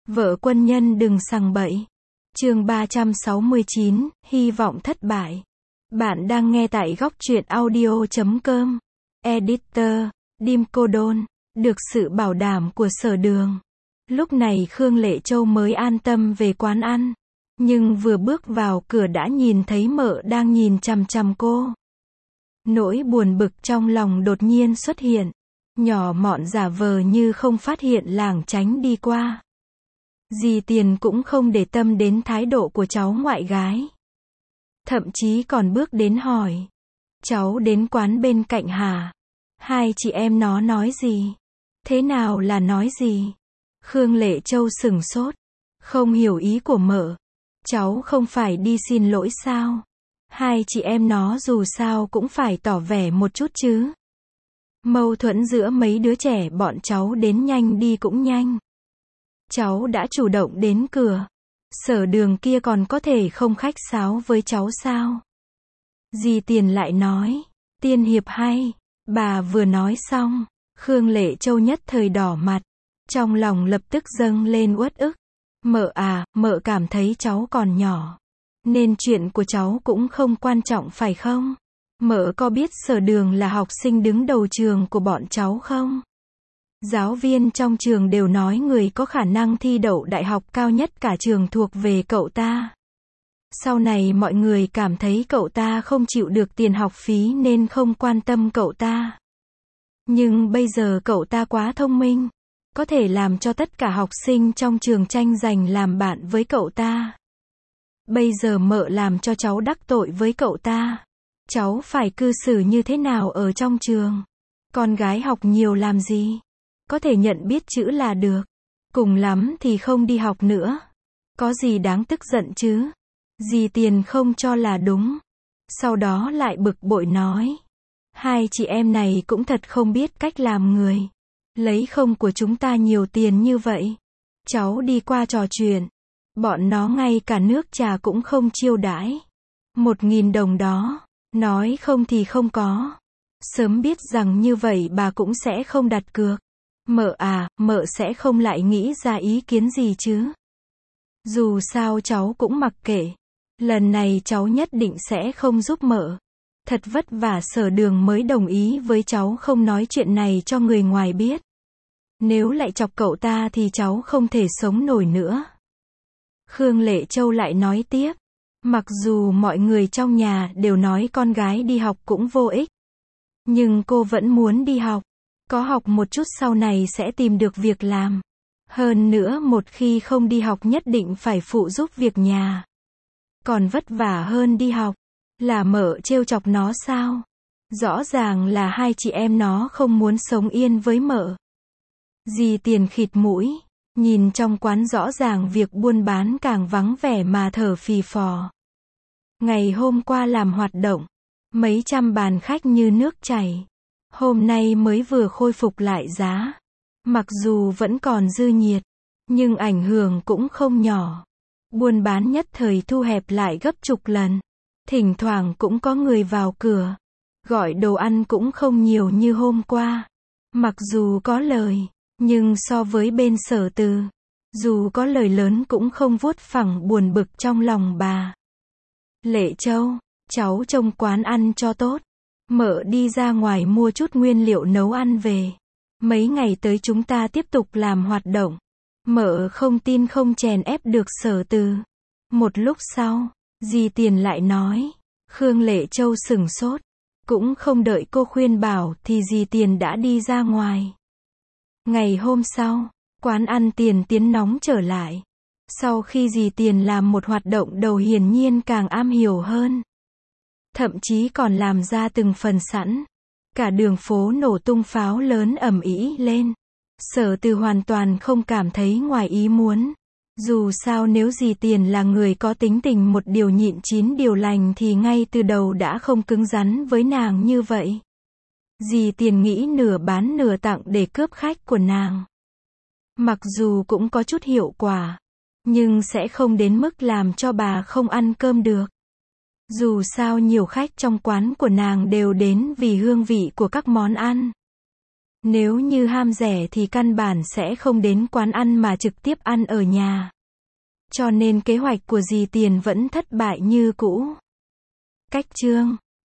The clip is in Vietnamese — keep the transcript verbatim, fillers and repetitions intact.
Vợ quân nhân đừng sằng bậy. Chương ba trăm sáu mươi chín, hy vọng thất bại. Bạn đang nghe tại góc truyện audio chấm com. Editor, Dim Cô Đôn. Được sự bảo đảm của Sở Đường. Lúc này Khương Lệ Châu mới an tâm về quán ăn. Nhưng vừa bước vào cửa đã nhìn thấy mợ đang nhìn chằm chằm cô. Nỗi buồn bực trong lòng đột nhiên xuất hiện. Nhỏ mọn giả vờ như không phát hiện lảng tránh đi qua. Dì Tiền cũng không để tâm đến thái độ của cháu ngoại gái. Thậm chí còn bước đến hỏi. Cháu đến quán bên cạnh hả? Hai chị em nó nói gì? Thế nào là nói gì? Khương Lệ Châu sửng sốt. Không hiểu ý của mợ. Cháu không phải đi xin lỗi sao? Hai chị em nó dù sao cũng phải tỏ vẻ một chút chứ. Mâu thuẫn giữa mấy đứa trẻ bọn cháu đến nhanh đi cũng nhanh. Cháu đã chủ động đến cửa. Sở Đường kia còn có thể không khách sáo với cháu sao? Dì Tiền lại nói. Tiên hiệp hay. Bà vừa nói xong. Khương Lệ Châu nhất thời đỏ mặt. Trong lòng lập tức dâng lên uất ức. Mợ à, mợ cảm thấy cháu còn nhỏ. Nên chuyện của cháu cũng không quan trọng phải không? Mợ có biết Sở Đường là học sinh đứng đầu trường của bọn cháu không? Giáo viên trong trường đều nói người có khả năng thi đậu đại học cao nhất cả trường thuộc về cậu ta. Sau này mọi người cảm thấy cậu ta không chịu được tiền học phí nên không quan tâm cậu ta. Nhưng bây giờ cậu ta quá thông minh. Có thể làm cho tất cả học sinh trong trường tranh giành làm bạn với cậu ta. Bây giờ mợ làm cho cháu đắc tội với cậu ta. Cháu phải cư xử như thế nào ở trong trường? Con gái học nhiều làm gì? Có thể nhận biết chữ là được. Cùng lắm thì không đi học nữa. Có gì đáng tức giận chứ? Dì Tiền không cho là đúng. Sau đó lại bực bội nói. Hai chị em này cũng thật không biết cách làm người. Lấy không của chúng ta nhiều tiền như vậy. Cháu đi qua trò chuyện. Bọn nó ngay cả nước trà cũng không chiêu đãi. Một nghìn đồng đó. Nói không thì không có. Sớm biết rằng như vậy bà cũng sẽ không đặt cược. Mợ à, mợ sẽ không lại nghĩ ra ý kiến gì chứ. Dù sao cháu cũng mặc kệ. Lần này cháu nhất định sẽ không giúp mợ. Thật vất vả Sở Đường mới đồng ý với cháu không nói chuyện này cho người ngoài biết. Nếu lại chọc cậu ta thì cháu không thể sống nổi nữa. Khương Lệ Châu lại nói tiếp. Mặc dù mọi người trong nhà đều nói con gái đi học cũng vô ích. Nhưng cô vẫn muốn đi học. Có học một chút sau này sẽ tìm được việc làm. Hơn nữa một khi không đi học nhất định phải phụ giúp việc nhà. Còn vất vả hơn đi học. Là mợ trêu chọc nó sao? Rõ ràng là hai chị em nó không muốn sống yên với mợ. Dì Tiền khịt mũi. Nhìn trong quán rõ ràng việc buôn bán càng vắng vẻ mà thở phì phò. Ngày hôm qua làm hoạt động. Mấy trăm bàn khách như nước chảy. Hôm nay mới vừa khôi phục lại giá. Mặc dù vẫn còn dư nhiệt. Nhưng ảnh hưởng cũng không nhỏ. Buôn bán nhất thời thu hẹp lại gấp chục lần. Thỉnh thoảng cũng có người vào cửa. Gọi đồ ăn cũng không nhiều như hôm qua. Mặc dù có lời. Nhưng so với bên Sở Từ. Dù có lời lớn cũng không vuốt phẳng buồn bực trong lòng bà. Lệ Châu, cháu trông quán ăn cho tốt. Mợ đi ra ngoài mua chút nguyên liệu nấu ăn về. Mấy ngày tới chúng ta tiếp tục làm hoạt động. Mợ không tin không chèn ép được Sở Từ. Một lúc sau, dì Tiền lại nói. Khương Lệ Châu sửng sốt. Cũng không đợi cô khuyên bảo thì dì Tiền đã đi ra ngoài. Ngày hôm sau, quán ăn Tiền Tiến nóng trở lại. Sau khi dì Tiền làm một hoạt động đầu hiển nhiên càng am hiểu hơn. Thậm chí còn làm ra từng phần sẵn. Cả đường phố nổ tung pháo lớn ầm ĩ lên. Sở Từ hoàn toàn không cảm thấy ngoài ý muốn. Dù sao nếu dì Tiền là người có tính tình một điều nhịn chín điều lành thì ngay từ đầu đã không cứng rắn với nàng như vậy. Dì Tiền nghĩ nửa bán nửa tặng để cướp khách của nàng. Mặc dù cũng có chút hiệu quả. Nhưng sẽ không đến mức làm cho bà không ăn cơm được. Dù sao nhiều khách trong quán của nàng đều đến vì hương vị của các món ăn. Nếu như ham rẻ thì căn bản sẽ không đến quán ăn mà trực tiếp ăn ở nhà. Cho nên kế hoạch của dì Tiền vẫn thất bại như cũ. Cách chương